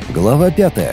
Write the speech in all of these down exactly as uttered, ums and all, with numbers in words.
Глава пятая.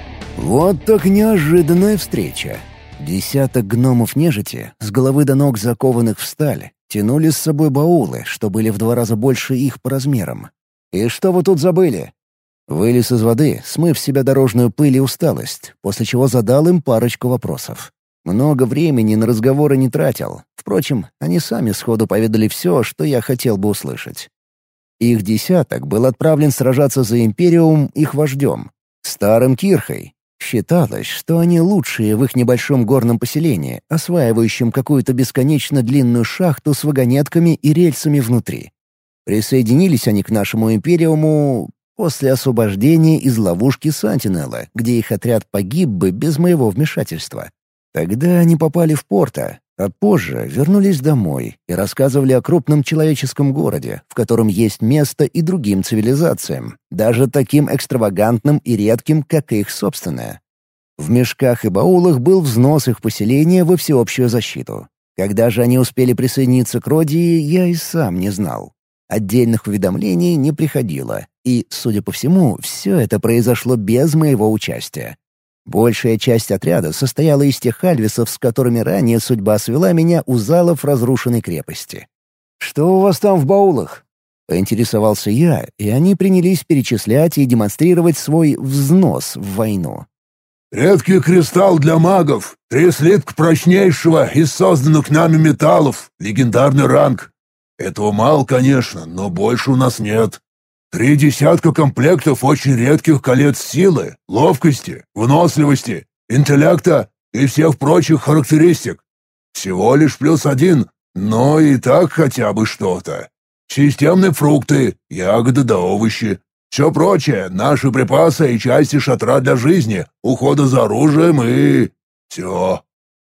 Вот так неожиданная встреча. Десяток гномов-нежити, с головы до ног закованных в сталь, тянули с собой баулы, что были в два раза больше их по размерам. «И что вы тут забыли?» Вылез из воды, смыв с себя дорожную пыль и усталость, после чего задал им парочку вопросов. Много времени на разговоры не тратил. Впрочем, они сами сходу поведали все, что я хотел бы услышать. Их десяток был отправлен сражаться за Империум их вождем, старым Кирхой. Считалось, что они лучшие в их небольшом горном поселении, осваивающем какую-то бесконечно длинную шахту с вагонетками и рельсами внутри. Присоединились они к нашему Империуму после освобождения из ловушки Сантинелла, где их отряд погиб бы без моего вмешательства. Тогда они попали в Порто, а позже вернулись домой и рассказывали о крупном человеческом городе, в котором есть место и другим цивилизациям, даже таким экстравагантным и редким, как их собственное. В мешках и баулах был взнос их поселения во всеобщую защиту. Когда же они успели присоединиться к Родии, я и сам не знал. Отдельных уведомлений не приходило, и, судя по всему, все это произошло без моего участия. Большая часть отряда состояла из тех альвисов, с которыми ранее судьба свела меня у залов разрушенной крепости. «Что у вас там в баулах?» — поинтересовался я, и они принялись перечислять и демонстрировать свой взнос в войну. «Редкий кристалл для магов, три слитка прочнейшего из созданных нами металлов, легендарный ранг. Этого мало, конечно, но больше у нас нет. Три десятка комплектов очень редких колец силы, ловкости, выносливости, интеллекта и всех прочих характеристик. Всего лишь плюс один, но и так хотя бы что-то. Системные фрукты, ягоды да овощи. Все прочее — наши припасы и части шатра для жизни, ухода за оружием и... все».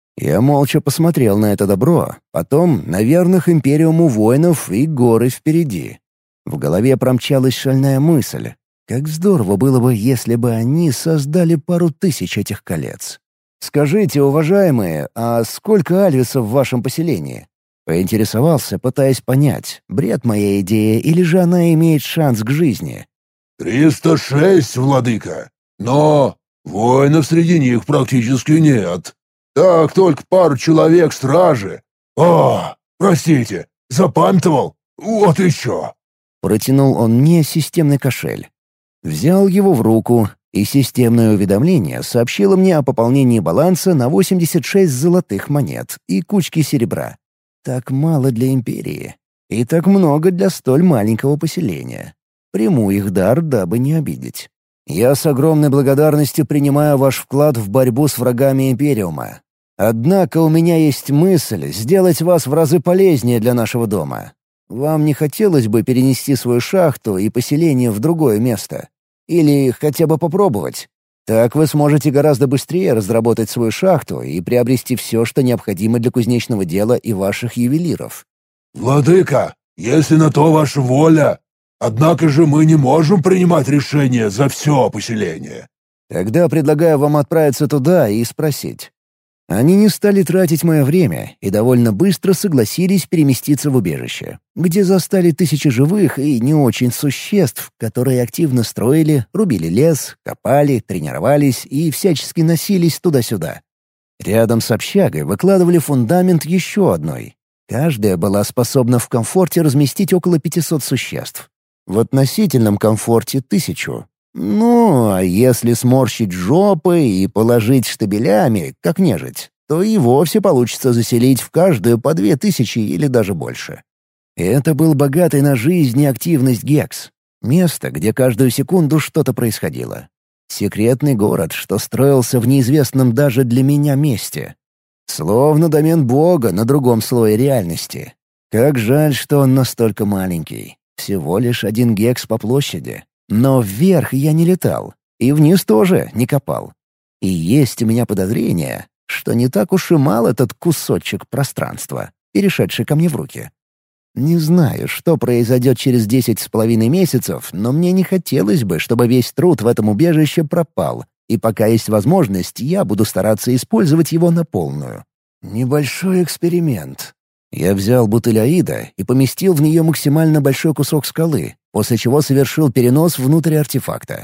Я молча посмотрел на это добро, потом на верных Империуму воинов и горы впереди. В голове промчалась шальная мысль. Как здорово было бы, если бы они создали пару тысяч этих колец. «Скажите, уважаемые, а сколько альвисов в вашем поселении?» Поинтересовался, пытаясь понять, бред моя идея или же она имеет шанс к жизни. «Триста шесть, владыка, но воинов среди них практически нет. Так, только пару человек стражи. О, простите, запамятовал? Вот еще». Протянул он мне системный кошель. Взял его в руку, и системное уведомление сообщило мне о пополнении баланса на восемьдесят шесть золотых монет и кучки серебра. Так мало для Империи. И так много для столь маленького поселения. Приму их дар, дабы не обидеть. Я с огромной благодарностью принимаю ваш вклад в борьбу с врагами Империума. Однако у меня есть мысль сделать вас в разы полезнее для нашего дома. Вам не хотелось бы перенести свою шахту и поселение в другое место? Или хотя бы попробовать? Так вы сможете гораздо быстрее разработать свою шахту и приобрести все, что необходимо для кузнечного дела и ваших ювелиров». «Владыка, если на то ваша воля, однако же мы не можем принимать решения за все поселение». «Тогда предлагаю вам отправиться туда и спросить». Они не стали тратить мое время и довольно быстро согласились переместиться в убежище, где застали тысячи живых и не очень существ, которые активно строили, рубили лес, копали, тренировались и всячески носились туда-сюда. Рядом с общагой выкладывали фундамент еще одной. Каждая была способна в комфорте разместить около пятисот существ. В относительном комфорте — тысячу. Ну, а если сморщить жопы и положить штабелями, как нежить, то и вовсе получится заселить в каждую по две тысячи или даже больше. Это был богатый на жизнь и активность Гекс. Место, где каждую секунду что-то происходило. Секретный город, что строился в неизвестном даже для меня месте. Словно домен Бога на другом слое реальности. Как жаль, что он настолько маленький. Всего лишь один Гекс по площади. Но вверх я не летал, и вниз тоже не копал. И есть у меня подозрение, что не так уж и мал этот кусочек пространства, перешедший ко мне в руки. Не знаю, что произойдет через десять с половиной месяцев, но мне не хотелось бы, чтобы весь труд в этом убежище пропал, и пока есть возможность, я буду стараться использовать его на полную. Небольшой эксперимент. Я взял бутыль аида и поместил в нее максимально большой кусок скалы, после чего совершил перенос внутрь артефакта.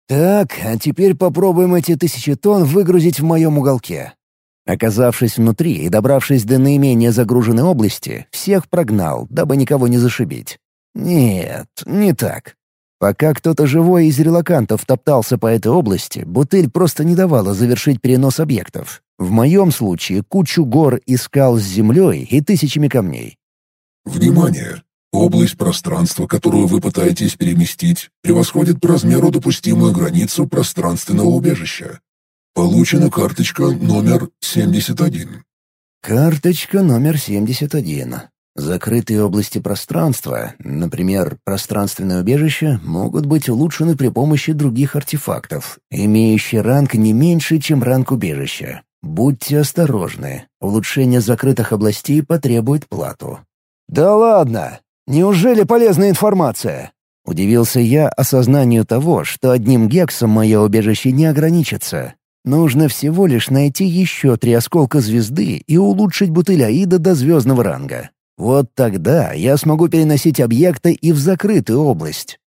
Так, а теперь попробуем эти тысячи тонн выгрузить в моем уголке. Оказавшись внутри и добравшись до наименее загруженной области, всех прогнал, дабы никого не зашибить. Нет, не так. Пока кто-то живой из релокантов топтался по этой области, бутыль просто не давала завершить перенос объектов. В моем случае кучу гор и скал с землей и тысячами камней. Внимание! Область пространства, которую вы пытаетесь переместить, превосходит по размеру допустимую границу пространственного убежища. Получена карточка номер семьдесят один. Карточка номер семьдесят один. Закрытые области пространства, например, пространственное убежище, могут быть улучшены при помощи других артефактов, имеющие ранг не меньше, чем ранг убежища. Будьте осторожны. Улучшение закрытых областей потребует плату. «Да ладно! Неужели полезная информация?» Удивился я осознанию того, что одним гексом мое убежище не ограничится. Нужно всего лишь найти еще три осколка звезды и улучшить бутыль Аида до звездного ранга. Вот тогда я смогу переносить объекты и в закрытую область.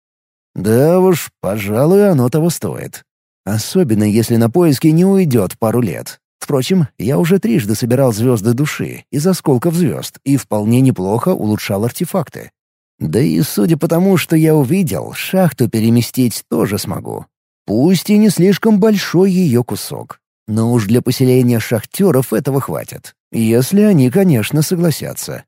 Да уж, пожалуй, оно того стоит. Особенно если на поиски не уйдет пару лет. Впрочем, я уже трижды собирал звезды души из осколков звезд и вполне неплохо улучшал артефакты. Да и судя по тому, что я увидел, шахту переместить тоже смогу. Пусть и не слишком большой ее кусок. Но уж для поселения шахтеров этого хватит. Если они, конечно, согласятся.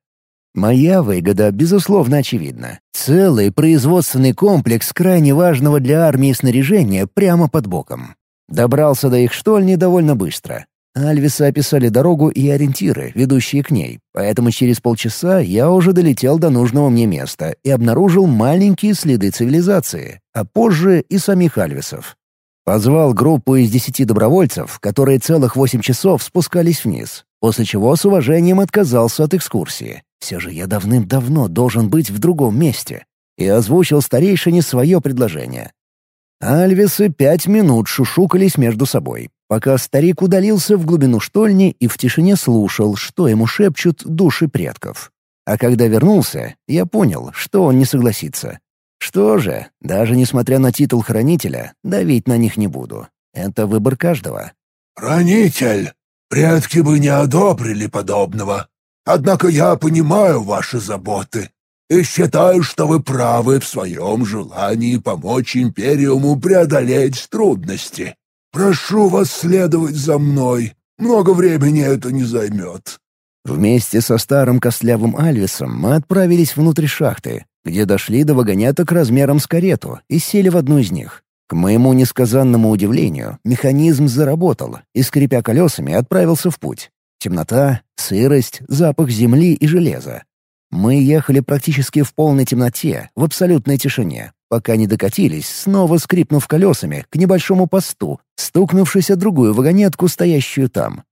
Моя выгода, безусловно, очевидна. Целый производственный комплекс крайне важного для армии снаряжения прямо под боком. Добрался до их штольни довольно быстро. Альвисы описали дорогу и ориентиры, ведущие к ней, поэтому через полчаса я уже долетел до нужного мне места и обнаружил маленькие следы цивилизации, а позже и самих альвисов. Позвал группу из десяти добровольцев, которые целых восемь часов спускались вниз, после чего с уважением отказался от экскурсии. Все же я давным-давно должен быть в другом месте. И озвучил старейшине свое предложение. Альвисы пять минут шушукались между собой, пока старик удалился в глубину штольни и в тишине слушал, что ему шепчут души предков. А когда вернулся, я понял, что он не согласится. Что же, даже несмотря на титул хранителя, давить на них не буду. Это выбор каждого. «Хранитель, предки бы не одобрили подобного. Однако я понимаю ваши заботы и считаю, что вы правы в своем желании помочь Империуму преодолеть трудности. Прошу вас следовать за мной. Много времени это не займет». Вместе со старым костлявым Альвисом мы отправились внутрь шахты, где дошли до вагонеток размером с карету и сели в одну из них. К моему несказанному удивлению, механизм заработал и, скрипя колесами, отправился в путь. Темнота, сырость, запах земли и железа. Мы ехали практически в полной темноте, в абсолютной тишине, пока не докатились, снова скрипнув колесами, к небольшому посту, стукнувшись о другую вагонетку, стоящую там.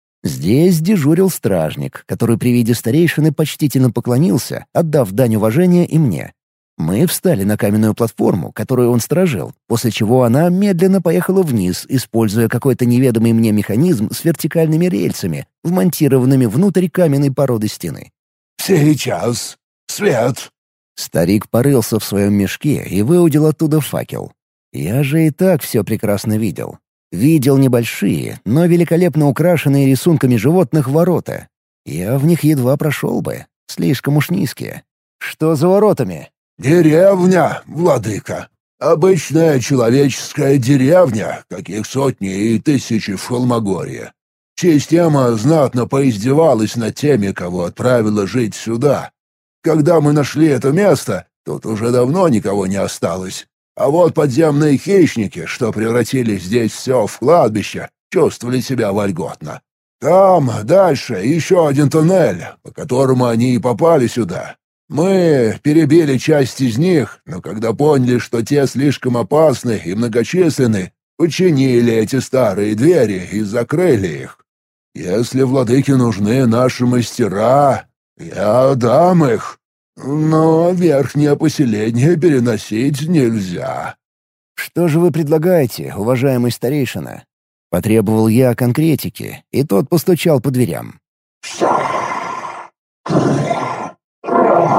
Здесь дежурил стражник, который при виде старейшины почтительно поклонился, отдав дань уважения и мне. Мы встали на каменную платформу, которую он сторожил, после чего она медленно поехала вниз, используя какой-то неведомый мне механизм с вертикальными рельсами, вмонтированными внутрь каменной породы стены. «Сейчас. Свет!» Старик порылся в своем мешке и выудил оттуда факел. Я же и так все прекрасно видел. Видел небольшие, но великолепно украшенные рисунками животных ворота. Я в них едва прошел бы. Слишком уж низкие. Что за воротами? «Деревня, владыка. Обычная человеческая деревня, каких сотни и тысячи в Холмогорье. Система знатно поиздевалась над теми, кого отправила жить сюда. Когда мы нашли это место, тут уже давно никого не осталось. А вот подземные хищники, что превратили здесь все в кладбище, чувствовали себя вольготно. Там, дальше, еще один туннель, по которому они и попали сюда. Мы перебили часть из них, но когда поняли, что те слишком опасны и многочисленны, починили эти старые двери и закрыли их. Если владыке нужны наши мастера, я дам их. Но верхнее поселение переносить нельзя». «Что же вы предлагаете, уважаемый старейшина?» Потребовал я конкретики, и тот постучал по дверям.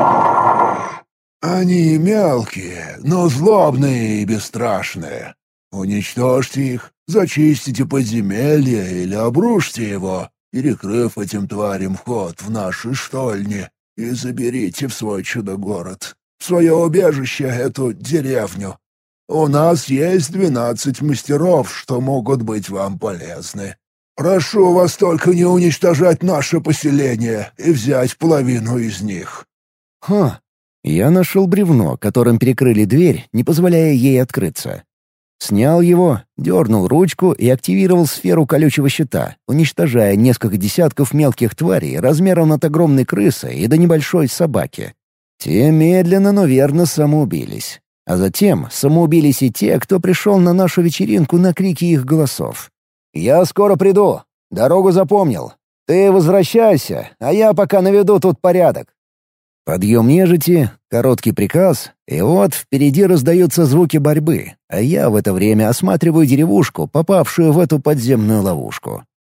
«Они мелкие, но злобные и бесстрашные. Уничтожьте их, зачистите подземелье или обрушьте его, перекрыв этим тварям вход в наши штольни, и заберите в свой чудо-город, в свое убежище эту деревню. У нас есть двенадцать мастеров, что могут быть вам полезны. Прошу вас только не уничтожать наше поселение и взять половину из них». Ха. Я нашел бревно, которым перекрыли дверь, не позволяя ей открыться. Снял его, дернул ручку и активировал сферу колючего щита, уничтожая несколько десятков мелких тварей размером от огромной крысы и до небольшой собаки. Те медленно, но верно самоубились. А затем самоубились и те, кто пришел на нашу вечеринку на крики их голосов. «Я скоро приду. Дорогу запомнил. Ты возвращайся, а я пока наведу тут порядок». Подъем нежити, короткий приказ, и вот впереди раздаются звуки борьбы, а я в это время осматриваю деревушку, попавшую в эту подземную ловушку.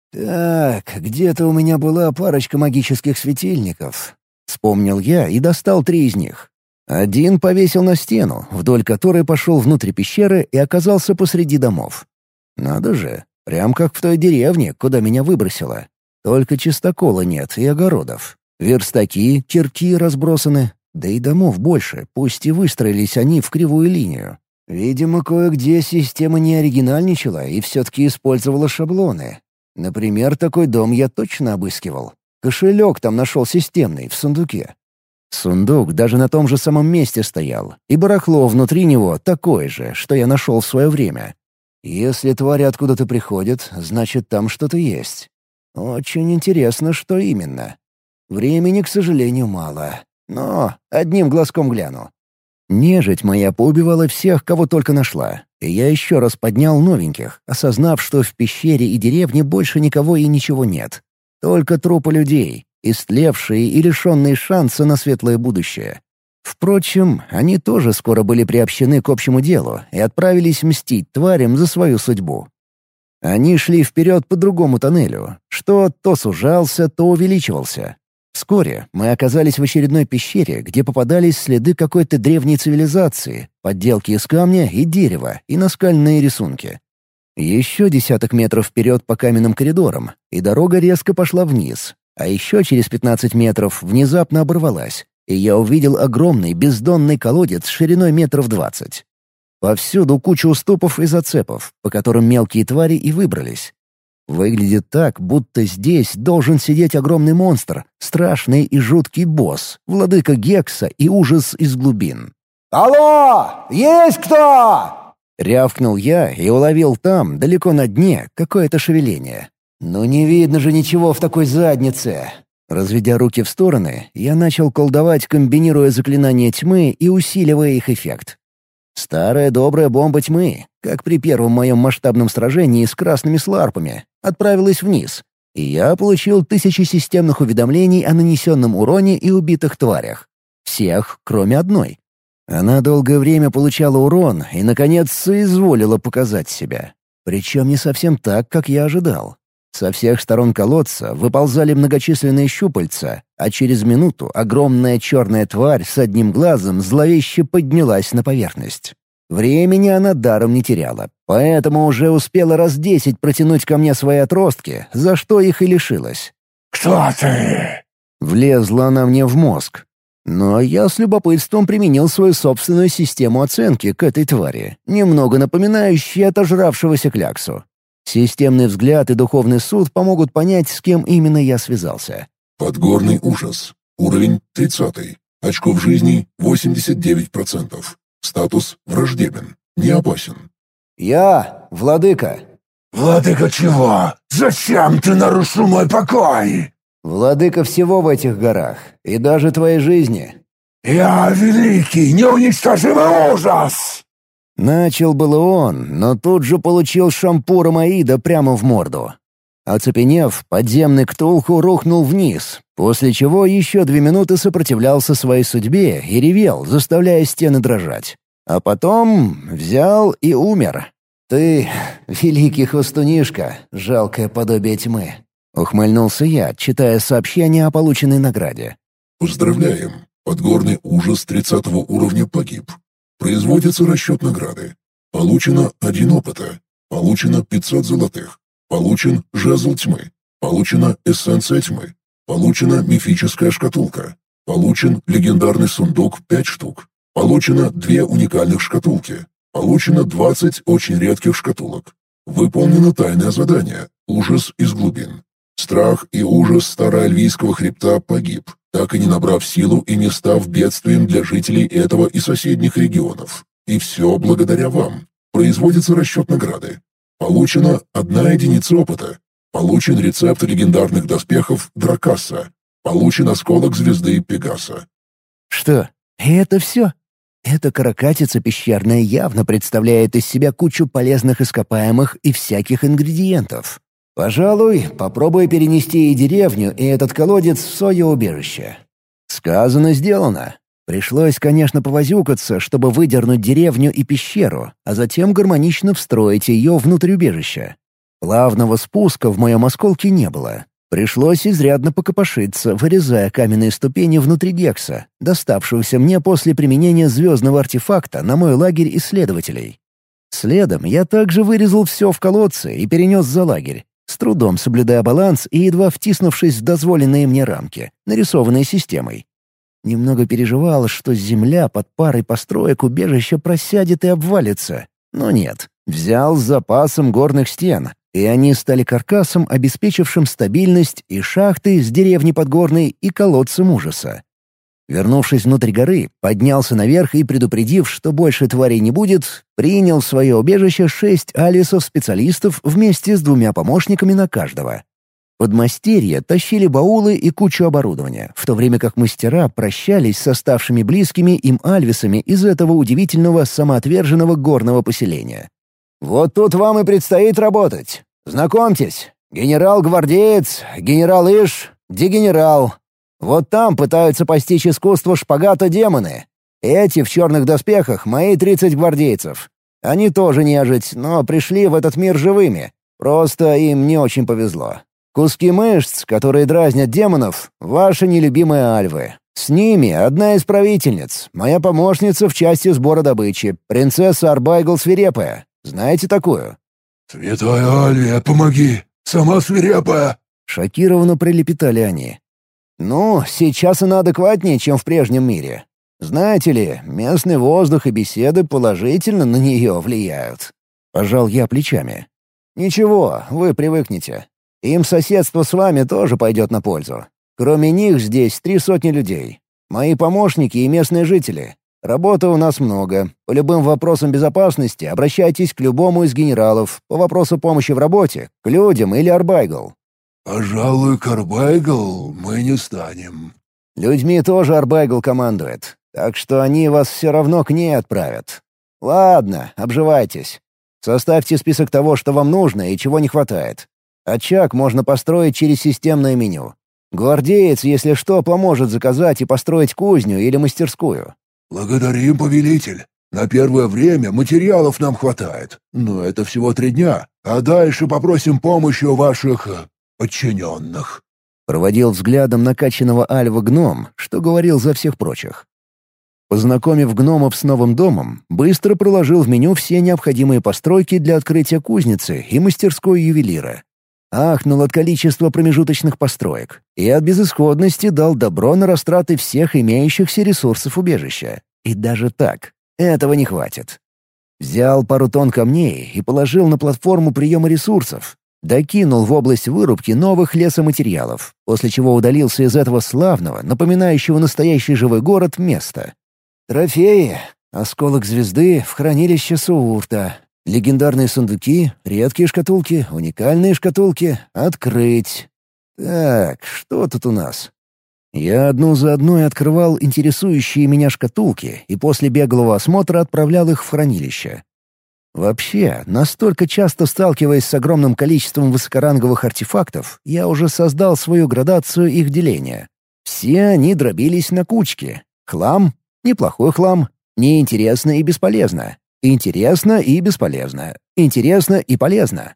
«Так, где-то у меня была парочка магических светильников», — вспомнил я и достал три из них. Один повесил на стену, вдоль которой пошел внутрь пещеры и оказался посреди домов. Надо же, прям как в той деревне, куда меня выбросило. Только чистокола нет и огородов. Верстаки, кирки разбросаны, да и домов больше, пусть и выстроились они в кривую линию. Видимо, кое-где система не оригинальничала и все-таки использовала шаблоны. Например, такой дом я точно обыскивал. Кошелек там нашел системный, в сундуке. Сундук даже на том же самом месте стоял, и барахло внутри него такое же, что я нашел в свое время. Если твари откуда-то приходят, значит, там что-то есть. Очень интересно, что именно. Времени, к сожалению, мало. Но одним глазком гляну. Нежить моя поубивала всех, кого только нашла, и я еще раз поднял новеньких, осознав, что в пещере и деревне больше никого и ничего нет. Только трупы людей, истлевшие и лишенные шанса на светлое будущее. Впрочем, они тоже скоро были приобщены к общему делу и отправились мстить тварям за свою судьбу. Они шли вперед по другому тоннелю, что то сужался, то увеличивался. Вскоре мы оказались в очередной пещере, где попадались следы какой-то древней цивилизации, подделки из камня и дерева и наскальные рисунки. Еще десяток метров вперед по каменным коридорам, и дорога резко пошла вниз, а еще через пятнадцать метров внезапно оборвалась, и я увидел огромный бездонный колодец шириной метров двадцать. Повсюду куча уступов и зацепов, по которым мелкие твари и выбрались. Выглядит так, будто здесь должен сидеть огромный монстр, страшный и жуткий босс, владыка Гекса и ужас из глубин. «Алло! Есть кто?» — рявкнул я и уловил там, далеко на дне, какое-то шевеление. «Ну не видно же ничего в такой заднице!» Разведя руки в стороны, я начал колдовать, комбинируя заклинания тьмы и усиливая их эффект. Старая добрая бомба тьмы, как при первом моем масштабном сражении с красными сларпами, отправилась вниз, и я получил тысячи системных уведомлений о нанесенном уроне и убитых тварях. Всех, кроме одной. Она долгое время получала урон и, наконец, соизволила показать себя. Причем не совсем так, как я ожидал. Со всех сторон колодца выползали многочисленные щупальца, а через минуту огромная черная тварь с одним глазом зловеще поднялась на поверхность. Времени она даром не теряла, поэтому уже успела раз десять протянуть ко мне свои отростки, за что их и лишилась. «Кто ты?» Влезла она мне в мозг. Но я с любопытством применил свою собственную систему оценки к этой твари, немного напоминающей отожравшегося кляксу. Системный взгляд и духовный суд помогут понять, с кем именно я связался. Подгорный ужас. Уровень тридцатый. Очков жизни восемьдесят девять процентов. Статус враждебен. Не опасен. «Я, владыка». «Владыка чего? Зачем ты нарушил мой покой?» «Владыка всего в этих горах, и даже твоей жизни». «Я великий, неуничтожимый ужас!» Начал было он, но тут же получил шампуром Аида прямо в морду. Оцепенев, подземный Ктулху рухнул вниз, после чего еще две минуты сопротивлялся своей судьбе и ревел, заставляя стены дрожать. А потом взял и умер. «Ты — великий хвостунишка, жалкое подобие тьмы», — ухмыльнулся я, читая сообщение о полученной награде. Поздравляем. Подгорный ужас тридцатого уровня погиб. Производится расчет награды. Получено один опыта. Получено пятьсот золотых. Получен жезл тьмы. Получена эссенция тьмы. Получена мифическая шкатулка. Получен легендарный сундук пять штук. Получено две уникальных шкатулки. Получено двадцать очень редких шкатулок. Выполнено тайное задание «Ужас из глубин». Страх и ужас староальвийского хребта погиб, так и не набрав силу и не став бедствием для жителей этого и соседних регионов. И все благодаря вам. Производится расчет награды. Получена одна единица опыта. Получен рецепт легендарных доспехов Дракаса. Получен осколок звезды Пегаса. Что, это все? Эта каракатица пещерная явно представляет из себя кучу полезных ископаемых и всяких ингредиентов. Пожалуй, попробую перенести и деревню, и этот колодец в свое убежище. Сказано, сделано. Пришлось, конечно, повозюкаться, чтобы выдернуть деревню и пещеру, а затем гармонично встроить ее внутрь убежища. Плавного спуска в моем осколке не было. Пришлось изрядно покопошиться, вырезая каменные ступени внутри гекса, доставшегося мне после применения звездного артефакта на мой лагерь исследователей. Следом я также вырезал все в колодце и перенес за лагерь, с трудом соблюдая баланс и едва втиснувшись в дозволенные мне рамки, нарисованные системой. Немного переживал, что земля под парой построек убежища просядет и обвалится. Но нет, взял с запасом горных стен, и они стали каркасом, обеспечившим стабильность и шахты с деревни Подгорной и колодцем ужаса. Вернувшись внутрь горы, поднялся наверх и, предупредив, что больше тварей не будет, принял в свое убежище шесть алисов-специалистов вместе с двумя помощниками на каждого. Подмастерья тащили баулы и кучу оборудования, в то время как мастера прощались с оставшими близкими им альвисами из этого удивительного самоотверженного горного поселения. «Вот тут вам и предстоит работать. Знакомьтесь, генерал-гвардеец, генерал Иш, дегенерал. Вот там пытаются постичь искусство шпагата демоны. Эти в черных доспехах — мои тридцать гвардейцев. Они тоже нежить, но пришли в этот мир живыми. Просто им не очень повезло. Куски мышц, которые дразнят демонов — ваши нелюбимые альвы. С ними одна из правительниц, моя помощница в части сбора добычи, принцесса Арбайгл Свирепая. Знаете такую?» «Святая Альвия, помоги! Сама свирепая!» Шокированно прилепетали они. «Ну, сейчас она адекватнее, чем в прежнем мире. Знаете ли, местный воздух и беседы положительно на нее влияют». Пожал я плечами. «Ничего, вы привыкнете. Им соседство с вами тоже пойдет на пользу. Кроме них здесь три сотни людей. Мои помощники и местные жители. Работы у нас много. По любым вопросам безопасности обращайтесь к любому из генералов. По вопросу помощи в работе — к людям или Арбайгл». «Пожалуй, к Арбайгл мы не станем». «Людьми тоже Арбайгл командует, так что они вас все равно к ней отправят. Ладно, обживайтесь. Составьте список того, что вам нужно и чего не хватает. Очаг можно построить через системное меню. Гвардеец, если что, поможет заказать и построить кузню или мастерскую». «Благодарим, повелитель. На первое время материалов нам хватает, но это всего три дня, а дальше попросим помощи у ваших э, подчиненных». Проводил взглядом накачанного альва гном, что говорил за всех прочих. Познакомив гномов с новым домом, быстро проложил в меню все необходимые постройки для открытия кузницы и мастерской ювелира. Ахнул от количества промежуточных построек и от безысходности дал добро на растраты всех имеющихся ресурсов убежища. И даже так, этого не хватит. Взял пару тонн камней и положил на платформу приема ресурсов, докинул в область вырубки новых лесоматериалов, после чего удалился из этого славного, напоминающего настоящий живой город, места. Трофеи, осколок звезды в хранилище Суурта. Легендарные сундуки, редкие шкатулки, уникальные шкатулки. Открыть. Так, что тут у нас? Я одну за одной открывал интересующие меня шкатулки и после беглого осмотра отправлял их в хранилище. Вообще, настолько часто сталкиваясь с огромным количеством высокоранговых артефактов, я уже создал свою градацию их деления. Все они дробились на кучки. Хлам — неплохой хлам, неинтересно и бесполезно. Интересно и бесполезно. Интересно и полезно.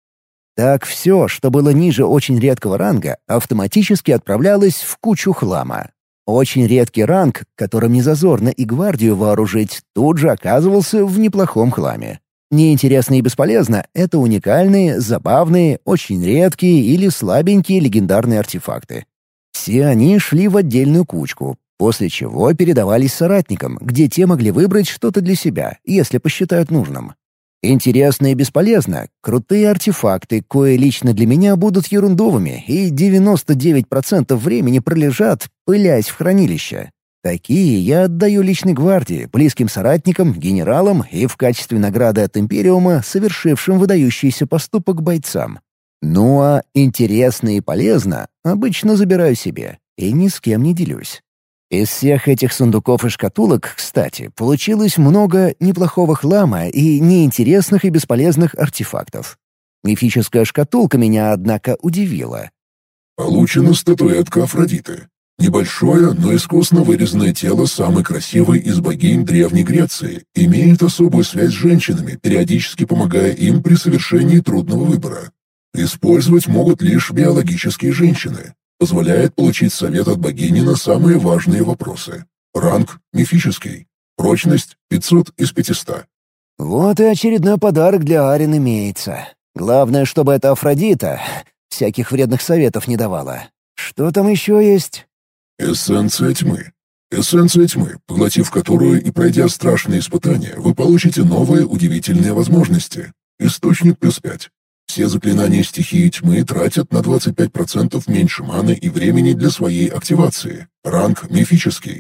Так все, что было ниже очень редкого ранга, автоматически отправлялось в кучу хлама. Очень редкий ранг, которым не зазорно и гвардию вооружить, тут же оказывался в неплохом хламе. Неинтересно и бесполезно — это уникальные, забавные, очень редкие или слабенькие легендарные артефакты. Все они шли в отдельную кучку, после чего передавались соратникам, где те могли выбрать что-то для себя, если посчитают нужным. Интересно и бесполезно — крутые артефакты, кои лично для меня будут ерундовыми и девяносто девять процентов времени пролежат, пылясь в хранилище. Такие я отдаю личной гвардии, близким соратникам, генералам и в качестве награды от Империума, совершившим выдающийся поступок бойцам. Ну а интересно и полезно обычно забираю себе и ни с кем не делюсь. Из всех этих сундуков и шкатулок, кстати, получилось много неплохого хлама и неинтересных и бесполезных артефактов. Мифическая шкатулка меня, однако, удивила. Получена статуэтка Афродиты. Небольшое, но искусно вырезанное тело самой красивой из богинь Древней Греции имеет особую связь с женщинами, периодически помогая им при совершении трудного выбора. Использовать могут лишь биологические женщины. Позволяет получить совет от богини на самые важные вопросы. Ранг – мифический. Прочность – пятьсот из пятисот. Вот и очередной подарок для Арин имеется. Главное, чтобы эта Афродита всяких вредных советов не давала. Что там еще есть? Эссенция тьмы. Эссенция тьмы, поглотив которую и пройдя страшные испытания, вы получите новые удивительные возможности. Источник плюс пять. Все заклинания стихии тьмы тратят на двадцать пять процентов меньше маны и времени для своей активации. Ранг мифический.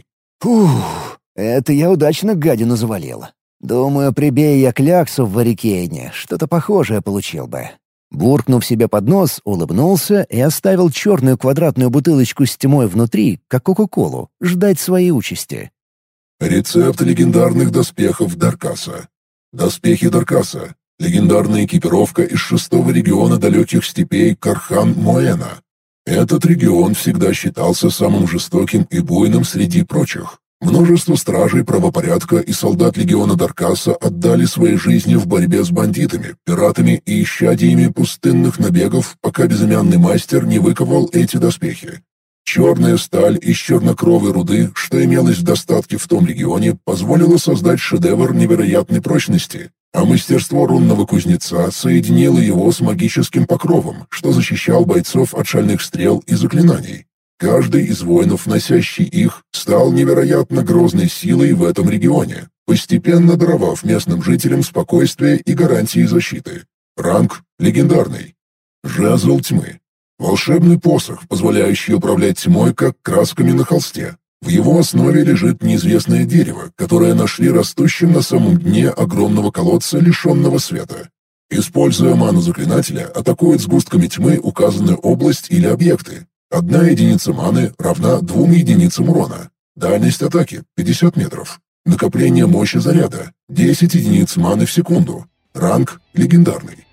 Фух, это я удачно гадину завалил. Думаю, прибей я кляксу в Варикейне, что-то похожее получил бы. Буркнув себе под нос, улыбнулся и оставил черную квадратную бутылочку с тьмой внутри, как Кока-Колу, ждать своей участи. Рецепт легендарных доспехов Даркаса. Доспехи Даркаса. Легендарная экипировка из шестого региона далеких степей Кархан-Моэна. Этот регион всегда считался самым жестоким и буйным среди прочих. Множество стражей правопорядка и солдат легиона Даркаса отдали свои жизни в борьбе с бандитами, пиратами и исчадиями пустынных набегов, пока безымянный мастер не выковал эти доспехи. Черная сталь из чернокровой руды, что имелось в достатке в том регионе, позволила создать шедевр невероятной прочности, а мастерство рунного кузнеца соединило его с магическим покровом, что защищал бойцов от шальных стрел и заклинаний. Каждый из воинов, носящий их, стал невероятно грозной силой в этом регионе, постепенно даровав местным жителям спокойствие и гарантии защиты. Ранг легендарный. Жезл тьмы. Волшебный посох, позволяющий управлять тьмой, как красками на холсте. В его основе лежит неизвестное дерево, которое нашли растущим на самом дне огромного колодца, лишенного света. Используя ману заклинателя, атакует сгустками тьмы указанную область или объекты. Одна единица маны равна двум единицам урона. Дальность атаки — пятьдесят метров. Накопление мощи заряда — десять единиц маны в секунду. Ранг легендарный.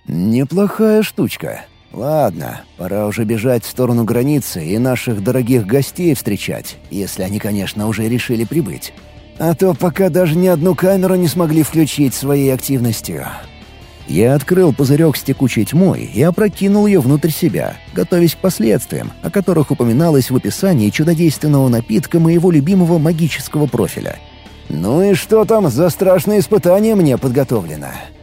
Неплохая штучка. Ладно, пора уже бежать в сторону границы и наших дорогих гостей встречать, если они, конечно, уже решили прибыть. А то пока даже ни одну камеру не смогли включить своей активностью. Я открыл пузырек с текучей тьмой и опрокинул ее внутрь себя, готовясь к последствиям, о которых упоминалось в описании чудодейственного напитка моего любимого магического профиля. Ну и что там за страшное испытание мне подготовлено?